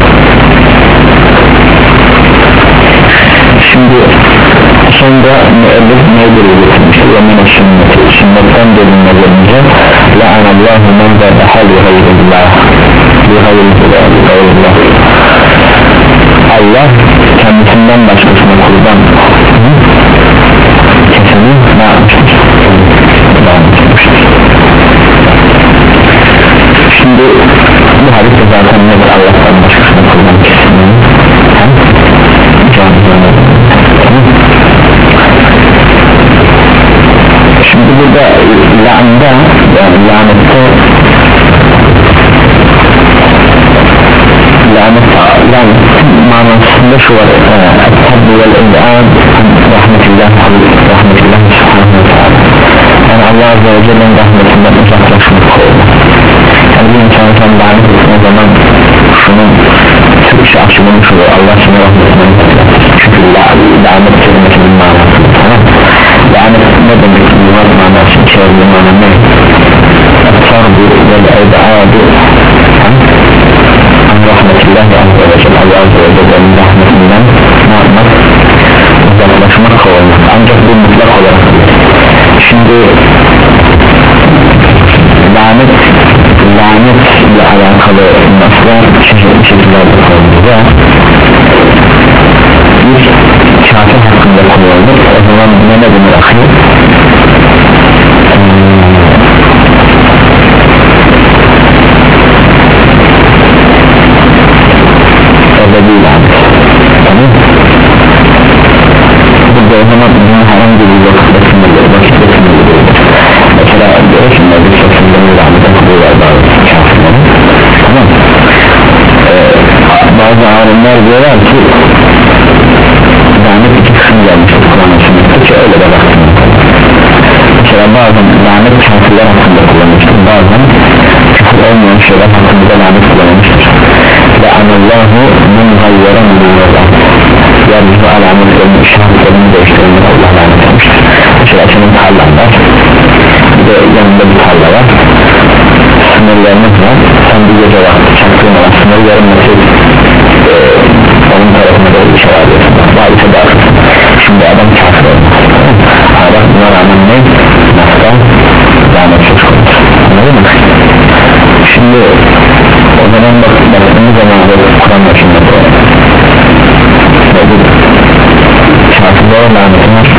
şimdi sonra müellif nedir üretilmiştir ve mene sünneti sünnetten dönülmelerinde la'anallahu men zâbeha li gayrillah li gayrillah Allah kendisinden başkasına kurban keseni ne yapmıştır? Şimdi bu hadiste zaten nedir Allah'tan başkasına kurban keseni? Şimdi burada la'anda yani lanette lanet manasında şu var et-tabbi vel-il'an rahmetillah rahmetillah subhanahu wa ta'ala yani Allah azze ve celle'nin rahmetinden uzaklaşmak oldu yani bir insan sen lanet ettiğin zaman şunun Türkçe açılmış oluyor Allah sana rahmetinden çünkü lanet kelimesinin manası tamam lanet ne demek yuvarlı manası çevrili manası ne? et-tabbi vel-il'an rahmetillah azze ve celle Allah azze ve celle'nin rahmetinden ne yapmak? uzaklaşmak olmak ancak bu mutlak olarak şimdi lanet lanet ile alakalı naslar çeşitli şekillerde kullanılır bir kafir hakkında kullanılır o zaman ne ne denir akıyor? ebedi lanet tamam burada o zaman bunun herhangi bir vakitte sınırları vakitte sınırları mesela diyor ki Nebi Sası'nın rahmete kuruyorlar bazı kafirleri tamam ee, bazı alimler diyorlar ki lanet iki kısım gelmiştir Kur'an'a sünnette ki öyle de baktım mesela bazen lanet kafirler hakkında kullanmıştır bazen olmayan şeyler hakkında lanet kullanmıştır ve anallahu men gayyara minallah yeryüzü alametlerini işaretlerini değiştirenler Allah lanet etmiştir. Mesela senin tarlan var, bir de yanında bir tarla var, sınırlarınız var, sen bir gece vakti çaktığın olan sınırı yarım metre e, onun tarafına doğru bir şey alıyorsun, daha ise daha kısın. Şimdi adam kafir olmaz ama buna rağmen ne? Nasıl? Lanet söz konusu, anladın mı? Şimdi o zaman bak, baktığımız zaman Kur'an başında bu kafirlere lanetin var,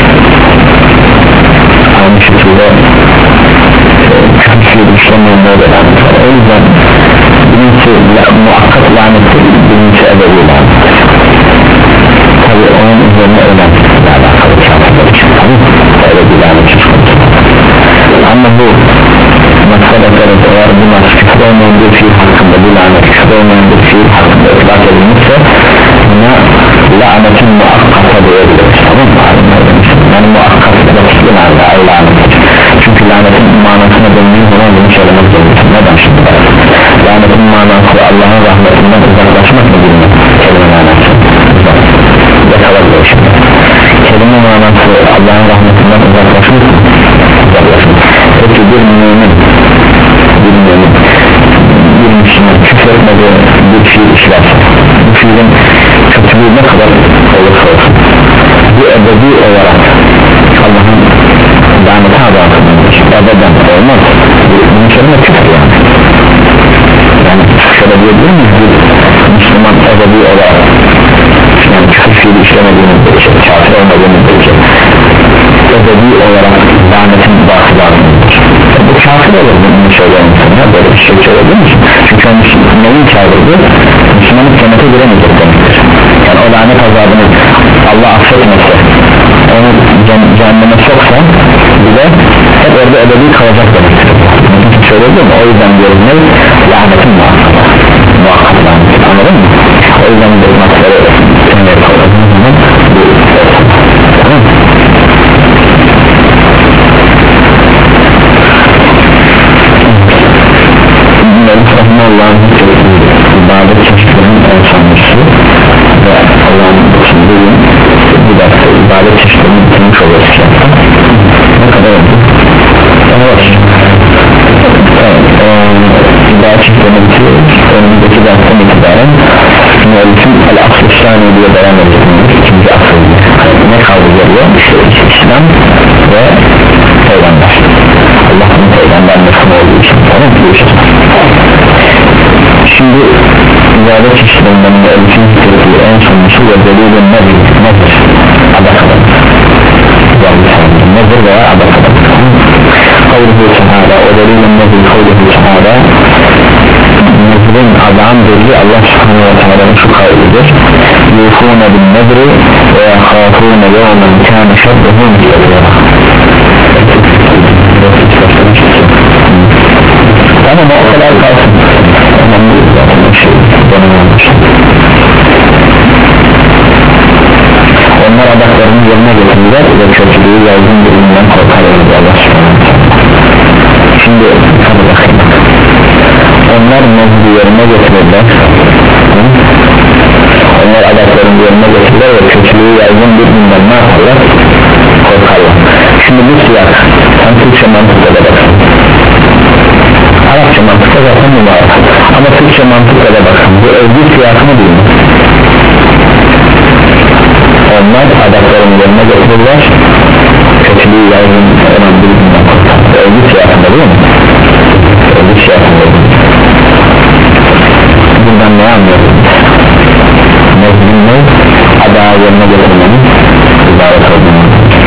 aynı şekilde küfür işlemeyenlere de lanet var. O yüzden birincisi muhakkak lanettir, birincisi ebedi lanettir. Tabi onun üzerine önemli alakalı kafirler için ebedi lanet söz konusu. Ama bu maksada kadar eğer bu nas küfür olmayan bir fiil hakkında, bu lanet küfür olmayan bir fiil hakkında ıtlak edilmişse buna lanetin muhakkaka diyebiliriz, tamam mı? Yani muhakkak vakitli lanet, çünkü lanetin manasına döndüğü zaman bunu söylemek zorundasın. Neden şimdi? Lanetin manası Allah'ın rahmetinden uzaklaşmak mı bilmiyor? Kelime manası yakalarlar şimdi. Kelime manası Allah'ın rahmetinden uzaklaşmak mı? Uzaklaşmak. Peki bir mümin bir mümin bir Müslüman küfür etmediği bir fiil işlerse, bu fiilin kötülüğü ne kadar olursa olsun, bu ebedi olarak Allah'ın laneti adamıdır, ebeden olmaz. Bunun kelime küfür yani. Yani şöyle diyebilir miyiz? Bir Müslüman ebedi olarak, yani küfür fiili işlemediğimiz bir şey, kafir olmadığımız bir şey, ebedi olarak lanetin bahsedilir. Bu kafir olur bunu söyleyen insanlar, böyle bir şey söyleyebilir misin? Çünkü o Müslümanın kafirdi, Müslümanın cennete giremeyecek demektir. Yani o lanet azabını Allah affetmezse, onu cehenneme soksa bile hep orada ebedi kalacak demektir. Söyledim, o yüzden diyoruz ne? Lanetin muhakkak muhakkak lanet, anladın mı? O yüzden bu masları senleri kaldırdığımız zaman bu tamam mı? Allah'ın ibadet çeşitlerinin en sonlusu ve Allah'ın sunduğu bu derste ibadet çeşitlerini bitirmiş oluruz. Ne kadar oldu? Evet. İbadet çeşitlerini bitiriyoruz. Önümüzdeki dersten itibaren müellifin el-asl-ı sani diye devam edeceğiz. İkinci asıl ne kaldı geliyor? İşte İslam ve Peygamber. Allah'ın Peygamber nasıl olduğu için tamam mı? Şimdi ibadet çeşitlerinden müellifin zikrediği en sonlusu ve delilin nedir? Nedir? Adakadır. Nedir veya adakadır? Kavluhu Teala, o delilin nedir? Kavluhu Teala, nezrin adağın delili Allah subhanahu ve teala'nın şu kavlidir: yufûne bin nedri ve yakhâfûne yevmen kâne şerruhu müstedira. Tamam, o kadar kalsın. Önemli zaten bir şey, onlar adaklarını yerine getirirler ve kötülüğü yaygın birinden korkarlar Allah subhanahu. Şimdi hadi bakayım, onlar mevzu yerine getirirler, onlar adaklarını yerine getirirler ve kötülüğü yaygın birinden ne yaparlar? Korkarlar. Şimdi bu siyak sen Türkçe mantıkla da bakın, Arapça mantıkla zaten mübarek, ama Türkçe mantıkla da bakın, bu övgü siyakını değil mi? Onlar adaklarını yerine getirirler, kötülüğü yaygın olan birinden korkarlar. Bu övgü siyakında değil mi? Övgü siyakında değil mi? Bundan ne anlıyoruz? Nezmin ne? Adağı yerine getirmenin ibaret olduğunu.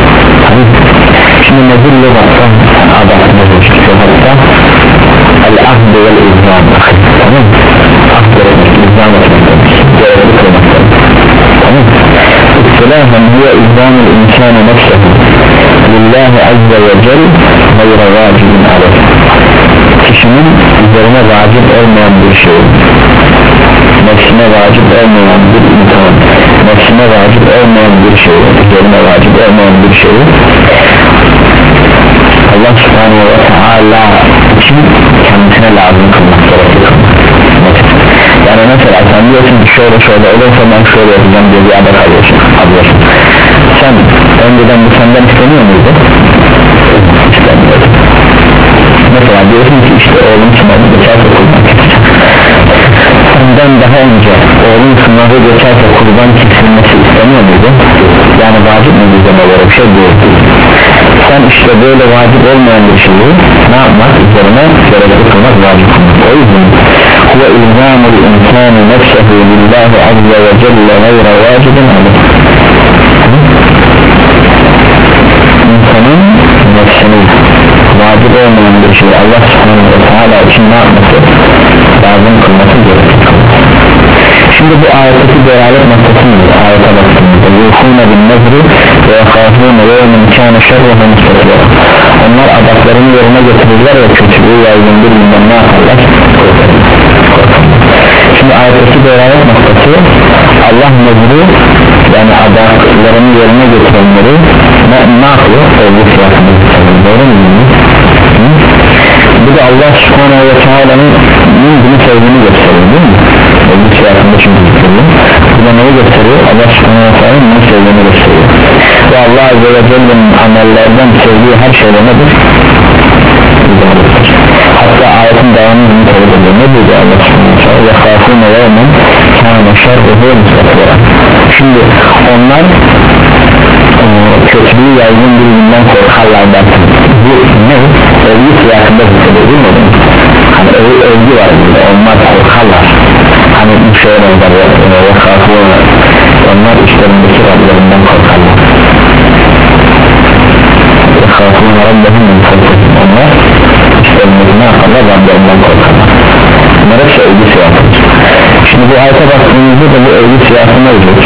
Şimdi nezil lügatta, yani adak nezil lügatta el-ahd vel-izam, tamam mı? Ahd etmek, izam etmek demek, görevli kılmak demek, tamam mı? İstilahen hiye izamul insani nefsehu lillahi azze ve cel gayra vacibin aleyh. Kişinin üzerine vacip olmayan bir şey, nefsine vacip olmayan bir imtihan, nefsine vacip olmayan bir şey, üzerine vacip olmayan bir şey Allah subhanahu ve teala için kendisine lazım kılmak. mesela sen diyorsun ki şöyle şöyle olursa ben şöyle yapacağım diye bir adet alıyorsun, alıyorsun. Sen önceden bu senden istemiyor muydu? İstemiyordu. Mesela diyorsun ki işte oğlum sınavı geçerse kurban keseceğim. Senden daha önce oğlum sınavı geçerse kurban kesilmesi istemiyor muydu? Yani vacip mi bizden böyle bir şey değil. Sen işte böyle vacip olmayan bir şeyi ne yapmak üzerine gerekli kılmak vacip kılmak. O yüzden huve ilzamul insani nefsehu lillahi azze ve celle gayra vacibin alır. İnsanın nefsini vacip olmayan bir şey Allah subhanahu ve teala için ne yapması lazım kılması gerekir. Şimdi bu ayetteki delalet noktası nedir? Ayete baktığımızda yuhûne bin nezri ve yakâfûne yevmin kâne şerruhu müstakîrâ. Onlar adaklarını yerine getirirler ve kötülüğü yaygın bir günden ne yaparlar? Şimdi ayetteki delalet noktası Allah nezri yani adaklarını yerine getirenleri ne, ne yapıyor? Övgü fiyatını doğru mu? Bu da Allah subhanahu ve teala'nın bunu sevdiğini gösteriyor değil mi? Övgü fiyatında çünkü gösteriyor. Bu da neyi gösteriyor? Allah subhanahu ve teala'nın bunu sevdiğini gösteriyor. Ve Allah azze ve celle'nin amellerden sevdiği her şeyde nedir? Hatta ayetin devamını bunu kabul ediyor. Ne diyor Allah subhanahu ve teala? وَخَافُونَ يَوْمًا كَانَ شَرُّهُ مُسْتَقِرًا. Şimdi onlar kötülüğü yaygın bir günden korkarlar derken bu ne? Övgü siyasında hissediyor değil mi? Hani öv, övgü var burada, onlar korkarlar. Hani bir şey olurlar ve korkarlar. Onlar işlerindeki Rablerinden korkarlar. Ve korkarlar Rablerinden korkarlar. Onlar işlerindeki ne yaparlar? Rablerinden korkarlar. Bunlar hepsi övgü siyasında. Şimdi bu ayete baktığımızda da bu övgü siyasında olacak.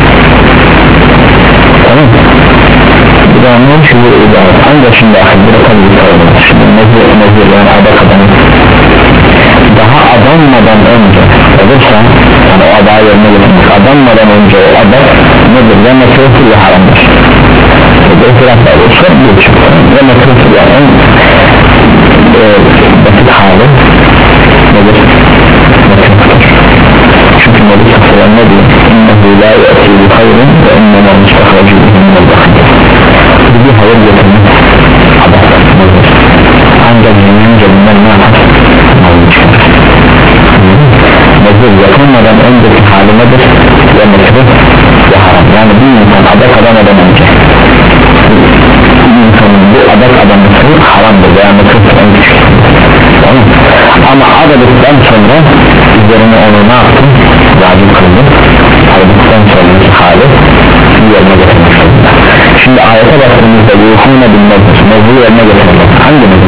Tamam. Bir de anlayın şu bir ibaret. Ancak şimdi ahirde tabi bir kavramız. Şimdi nezir, nezir yani adak adamı daha adanmadan önce olursa yani o adağı yerine getirmek adanmadan önce o adak nedir? Ya mekruhtur ya haramdır. Bir itirafla olursa bir çıktı. Ya mekruhtur ya en e, basit hali nedir? Mekruhtur. Çünkü Nebi Sallallahu ne diyor? İnnehu la ye'ti bi hayrın ve innema mustahracı minel bakır. Bir hayır getirmek adaklardır. Ancak zihnin cebinden ne yapar? Malını çıkarır. Nezir yapılmadan önceki hali nedir? Ya mekruh ya haram. Yani bir insan adak adamadan önce bir insanın bu adak adaması haramdır veya mekruhtur en küçük. Tamam. Ama adadıktan sonra üzerine onu ne yaptın? Vacip kıldım. Adadıktan sonraki hali yerine getirmek zorunda. Şimdi ayete baktığımızda yuhûne bin nezir nezir yerine getirmek hangi nezir?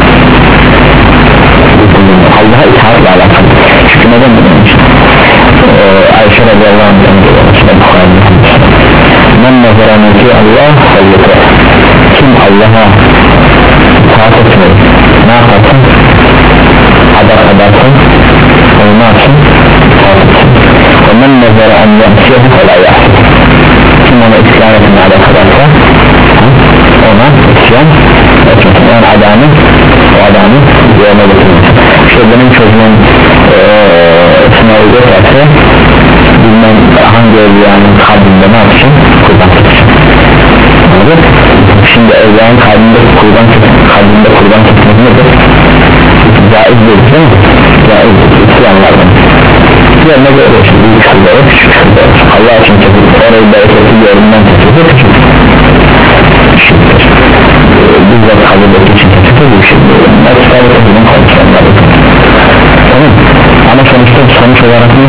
Allah'a itaatla alakalı. Çünkü neden bunun için? Ee, Ayşe radıyallahu anh'ın men nezara mülki Allah sayyete kim Allah'a itaat etmeyi ne yaparsın? Adak adarsın onu ne yapsın? İtaat etsin ve men nezara en yemsiyehu kolay yapsın kim ona isyan etmeye adak adarsa ona isyan etmesin yani adamı o adamı yerine getirmesin. İşte benim çocuğum ee, sınavı geçerse bilmem hangi evliyanın kalbinde ne yapsın? Kurban kessin. Anladın? Şimdi evliyanın kalbinde kurban kessin, kalbinde kurban kessin nedir? Caiz değil değil mi? Caiz değil, isyanlardan. Yerine göre işte büyük şurada küçük şurada Allah için kesip orayı bereketi yerinden kesip küçük küçüktür. Bizzat kabildeki için kesip bu şey değil. Mesela bunun konuşanları tamam. Ama sonuçta sonuç olarak ne?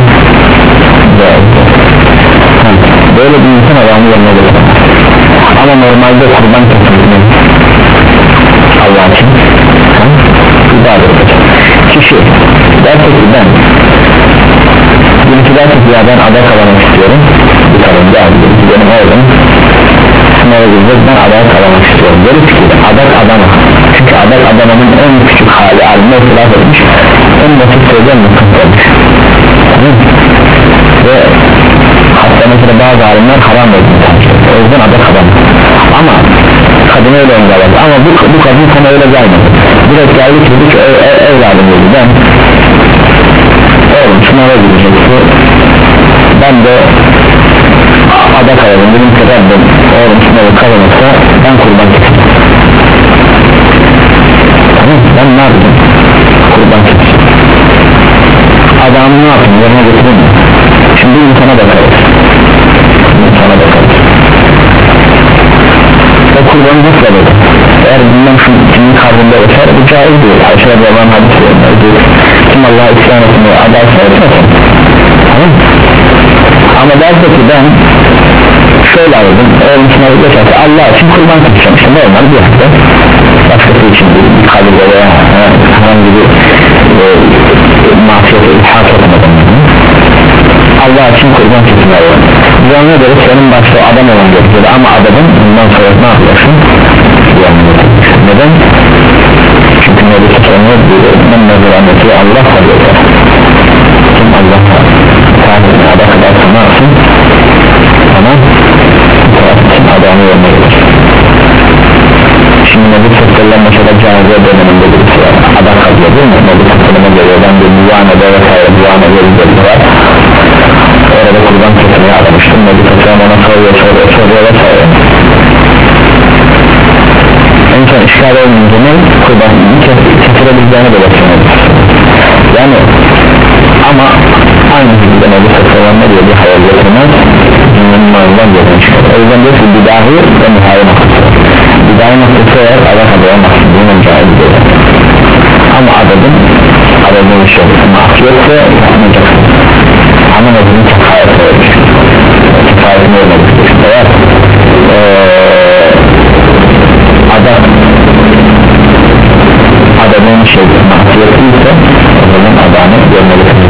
Böyle bir insan adamı yerine gelir. Ama normalde kurban kesilmez Allah için ibadettir. Kişi derse ki ben birisi derse ki ya ben adak alamak istiyorum bir karınca birisi benim oğlum sınava gireceğiz ben adak alamak istiyorum böyle ki adak adama çünkü adak adamanın en küçük hali alimler itiraf etmiş en basit sözden mutlu olmuş ve hatta mesela bazı alimler haram olduğunu tanıştırdı o yüzden adak adam ama kadın öyle engeledi ama bu, bu kadın sana öyle gelmedi direkt geldi ki bu evladım dedi ben oğlum sınava gidecekti, ben de adak alalım dedim ki Rabbim oğlum sınavı kazanırsa ben kurban kestim. Tamam, ben ne yapayım? Kurban kestim. Adamı ne yapayım? Yerine getireyim mi? Şimdi insana bakarız. İnsana bakarız. O kurbanı nasıl alır? Eğer bundan şu kimin karnında öter, bu caiz değil. Ayşe Rabbi'nin hadisi diyor. Kim Allah'a isyan etmeyi adalsa etmesin. Tamam. Ama derse ki ben şöyle aldım, oğlum sınavı geçerse Allah için kurban keseceğim. İşte normal bir hafta başkası için bir kabirde veya herhangi bir e, mahsiyete ilhak etmeden Allah için kurban kesmeyi. Buna göre senin başta adam olan gerekiyor ama adamın bundan sonra ne yapıyorsun? Neden? Çünkü Nebi Sallallahu diyor ben nazaranneti Allah kalıyor. Kim Allah kalıyor adak ederse ne yapsın? Tamam, kim adamı yerine gelir. Şimdi Nebi Sallallahu mesela cahiliye döneminde birisi var, adak kalıyor değil mi? Nebi Sallallahu geliyor, ben bir muvanede vesaire muvanede bir var, orada kurban kesmeye aramıştım. Nebi Sallallahu ona soruyor soruyor soruyor vesaire. En son işgal olmayınca ne? Kurbanını kesilebileceğine de bakıyoruz. Yani ama aynı şekilde Nebi Sallallahu ne diyor, bir hayal getirmez dünyanın malından gözden çıkar. O yüzden diyor ki bidahi ve muhayi noktası. Bidahi noktası eğer Allah adı olmasın bunun cahil değil. Ama adadın adadın bir şey mahkiyetse yapmayacaksın. Ama Nebi'nin kefayeti olmuş. Kefayetini olmamış. Eğer ee, adak adamın şey mahsiyetliyse o zaman adamı görmelisin.